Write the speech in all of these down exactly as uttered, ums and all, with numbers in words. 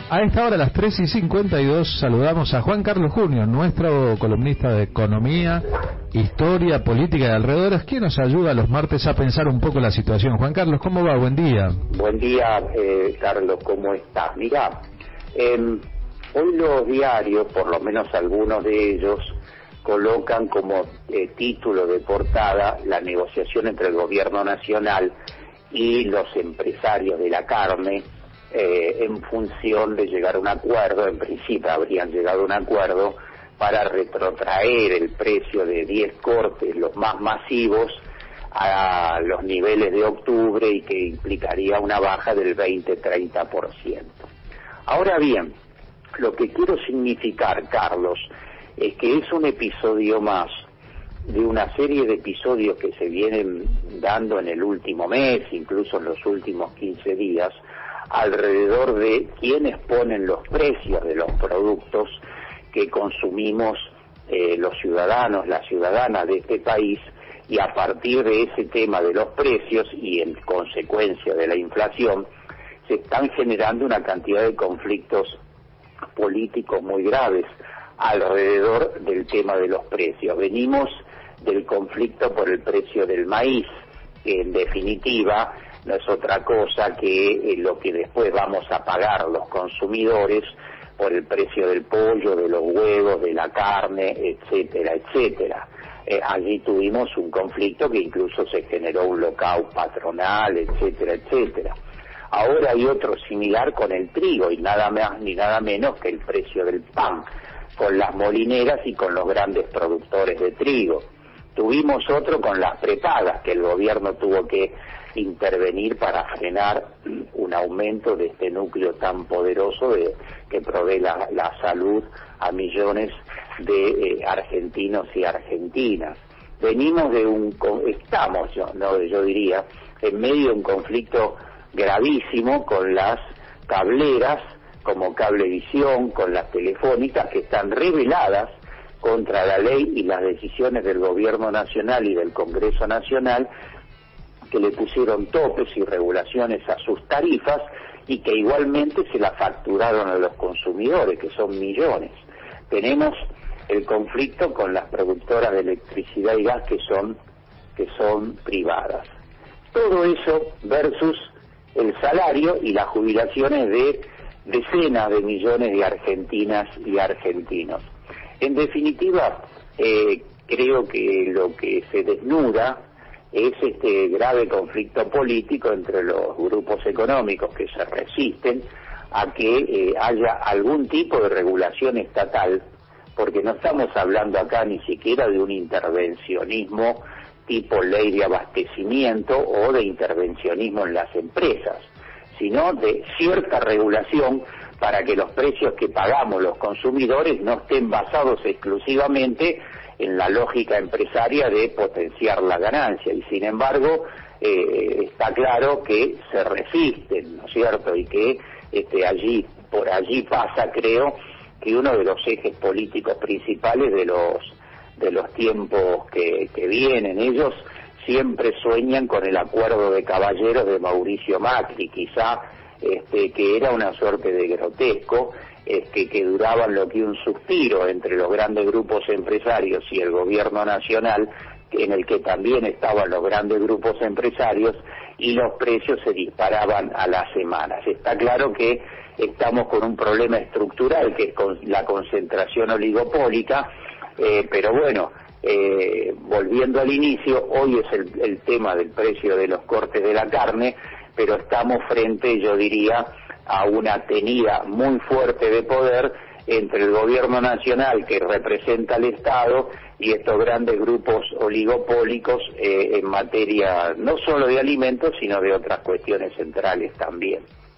A esta hora, a las tres y cincuenta y dos, saludamos a Juan Carlos Junior, nuestro columnista de economía, historia, política y alrededores, quien nos ayuda los martes a pensar un poco la situación. Juan Carlos, ¿cómo va? Buen día. Buen día, eh, Carlos, ¿cómo estás? Mirá, eh, hoy los diarios, por lo menos algunos de ellos, colocan como eh, título de portada la negociación entre el gobierno nacional y los empresarios de la carne, Eh, en función de llegar a un acuerdo. En principio habrían llegado a un acuerdo para retrotraer el precio de diez cortes, los más masivos, a los niveles de octubre, y que implicaría una baja del veinte a treinta por ciento. Ahora bien, lo que quiero significar, Carlos, es que es un episodio más de una serie de episodios que se vienen dando en el último mes, incluso en los últimos quince días, alrededor de quienes ponen los precios de los productos que consumimos eh, los ciudadanos, las ciudadanas de este país, y a partir de ese tema de los precios y en consecuencia de la inflación, se están generando una cantidad de conflictos políticos muy graves alrededor del tema de los precios. Venimos del conflicto por el precio del maíz, que en definitiva no es otra cosa que eh, lo que después vamos a pagar los consumidores por el precio del pollo, de los huevos, de la carne, etcétera, etcétera. Eh, allí tuvimos un conflicto que incluso se generó un lockout patronal, etcétera, etcétera. Ahora hay otro similar con el trigo, y nada más ni nada menos que el precio del pan, con las molineras y con los grandes productores de trigo. Tuvimos otro con las prepagas, que el gobierno tuvo que intervenir para frenar un aumento de este núcleo tan poderoso de, que provee la, la salud a millones de eh, argentinos y argentinas. Venimos de un, estamos, yo, no, yo diría, en medio de un conflicto gravísimo con las cableras, como Cablevisión, con las telefónicas, que están rebeladas contra la ley y las decisiones del gobierno nacional y del Congreso Nacional, que le pusieron topes y regulaciones a sus tarifas y que igualmente se la facturaron a los consumidores, que son millones. Tenemos el conflicto con las productoras de electricidad y gas que son, que son privadas. Todo eso versus el salario y las jubilaciones de decenas de millones de argentinas y argentinos. En definitiva, eh, creo que lo que se desnuda es este grave conflicto político entre los grupos económicos que se resisten a que eh, haya algún tipo de regulación estatal, porque no estamos hablando acá ni siquiera de un intervencionismo tipo ley de abastecimiento o de intervencionismo en las empresas, sino de cierta regulación para que los precios que pagamos los consumidores no estén basados exclusivamente en la lógica empresaria de potenciar la ganancia. Y sin embargo, eh, está claro que se resisten, ¿no es cierto? Y que este, allí, por allí pasa, creo, que uno de los ejes políticos principales de los de los tiempos que, que vienen. Ellos siempre sueñan con el acuerdo de caballeros de Mauricio Macri, quizá este, que era una suerte de grotesco, este, que duraban lo que un suspiro entre los grandes grupos empresarios y el gobierno nacional, en el que también estaban los grandes grupos empresarios, y los precios se disparaban a las semanas. Está claro que estamos con un problema estructural, que es con la concentración oligopólica, eh, pero bueno, eh, volviendo al inicio, hoy es el, el tema del precio de los cortes de la carne, pero estamos frente, yo diría, a una tenida muy fuerte de poder entre el gobierno nacional, que representa al Estado, y estos grandes grupos oligopólicos eh, en materia no solo de alimentos, sino de otras cuestiones centrales también.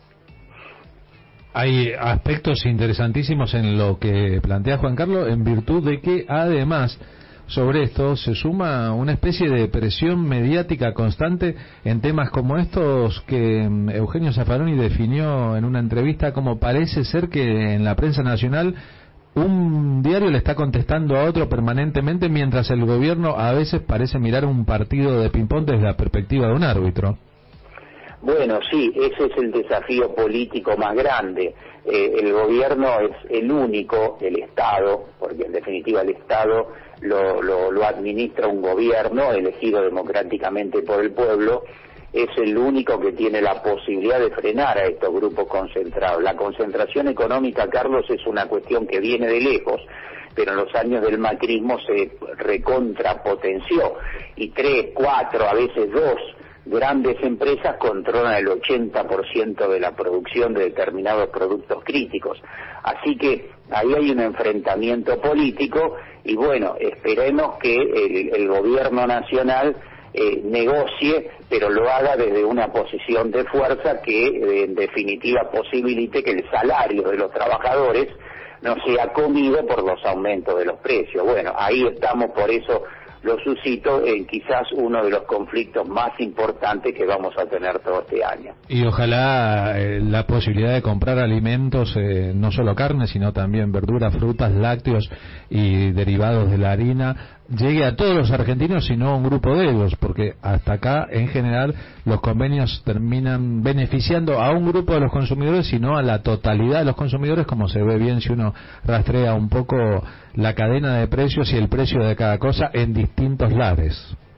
Hay aspectos interesantísimos en lo que plantea Juan Carlos, en virtud de que además sobre esto se suma una especie de presión mediática constante en temas como estos que Eugenio Zaffaroni definió en una entrevista como parece ser que en la prensa nacional un diario le está contestando a otro permanentemente, mientras el gobierno a veces parece mirar un partido de ping-pong desde la perspectiva de un árbitro. Bueno, sí, ese es el desafío político más grande. eh, el gobierno es el único, el Estado, porque en definitiva el Estado lo, lo, lo administra un gobierno elegido democráticamente por el pueblo, es el único que tiene la posibilidad de frenar a estos grupos concentrados. La concentración económica, Carlos, es una cuestión que viene de lejos, pero en los años del macrismo se recontrapotenció, y tres, cuatro, a veces dos grandes empresas controlan el ochenta por ciento de la producción de determinados productos críticos. Así que ahí hay un enfrentamiento político, y bueno, esperemos que el, el gobierno nacional Eh, negocie, pero lo haga desde una posición de fuerza que eh, en definitiva posibilite que el salario de los trabajadores no sea comido por los aumentos de los precios. Bueno, ahí estamos, por eso lo suscito en quizás uno de los conflictos más importantes que vamos a tener todo este año. Y ojalá eh, la posibilidad de comprar alimentos, eh, no solo carne, sino también verduras, frutas, lácteos y derivados de la harina, llegue a todos los argentinos y no a un grupo de ellos, porque hasta acá en general los convenios terminan beneficiando a un grupo de los consumidores y no a la totalidad de los consumidores, como se ve bien si uno rastrea un poco la cadena de precios y el precio de cada cosa en distintos lares.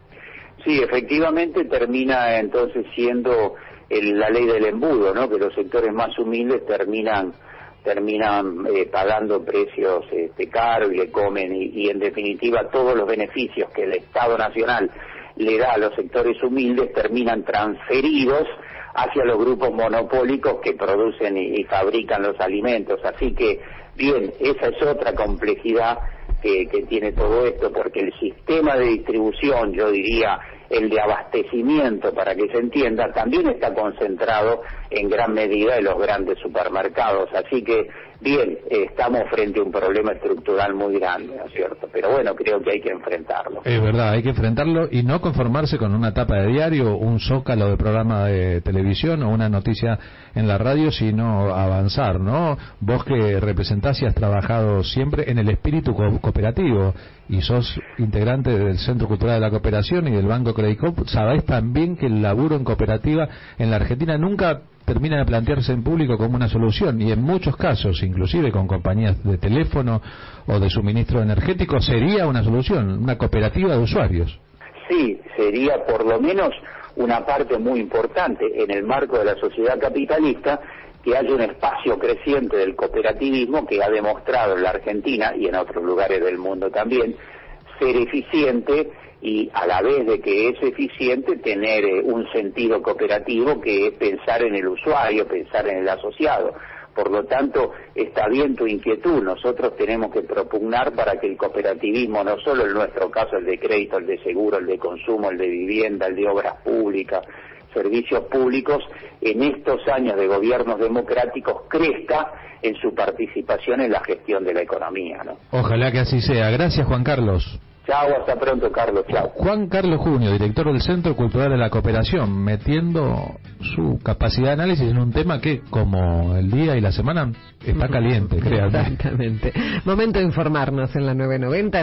Sí, efectivamente termina entonces siendo el, la ley del embudo, ¿no? Que los sectores más humildes terminan terminan eh, pagando precios este, caros y le comen, y, y en definitiva todos los beneficios que el Estado Nacional le da a los sectores humildes terminan transferidos hacia los grupos monopólicos que producen y, y fabrican los alimentos. Así que, bien, esa es otra complejidad que, que tiene todo esto, porque el sistema de distribución, yo diría el de abastecimiento, para que se entienda, también está concentrado en gran medida en los grandes supermercados. Así que, bien, eh, estamos frente a un problema estructural muy grande, ¿no es cierto? Pero bueno, creo que hay que enfrentarlo. Es verdad, hay que enfrentarlo y no conformarse con una tapa de diario, un zócalo de programa de televisión o una noticia en la radio, sino avanzar, ¿no? Vos que representás y has trabajado siempre en el espíritu co- cooperativo y sos integrante del Centro Cultural de la Cooperación y del Banco Credicop, sabés también que el laburo en cooperativa en la Argentina nunca termina de plantearse en público como una solución, y en muchos casos, inclusive con compañías de teléfono o de suministro energético, sería una solución, una cooperativa de usuarios. Sí, sería por lo menos una parte muy importante en el marco de la sociedad capitalista, que haya un espacio creciente del cooperativismo que ha demostrado en la Argentina y en otros lugares del mundo también ser eficiente, y a la vez de que es eficiente tener eh, un sentido cooperativo, que es pensar en el usuario, pensar en el asociado. Por lo tanto, está bien tu inquietud. Nosotros tenemos que propugnar para que el cooperativismo, no solo en nuestro caso el de crédito, el de seguro, el de consumo, el de vivienda, el de obras públicas, servicios públicos, en estos años de gobiernos democráticos crezca en su participación en la gestión de la economía, ¿no? Ojalá que así sea. Gracias, Juan Carlos. Chao, hasta pronto, Carlos. Chao. Juan Carlos Junio, director del Centro Cultural de la Cooperación, metiendo su capacidad de análisis en un tema que, como el día y la semana, está caliente, créanme. Exactamente. Momento de informarnos en la nueve noventa.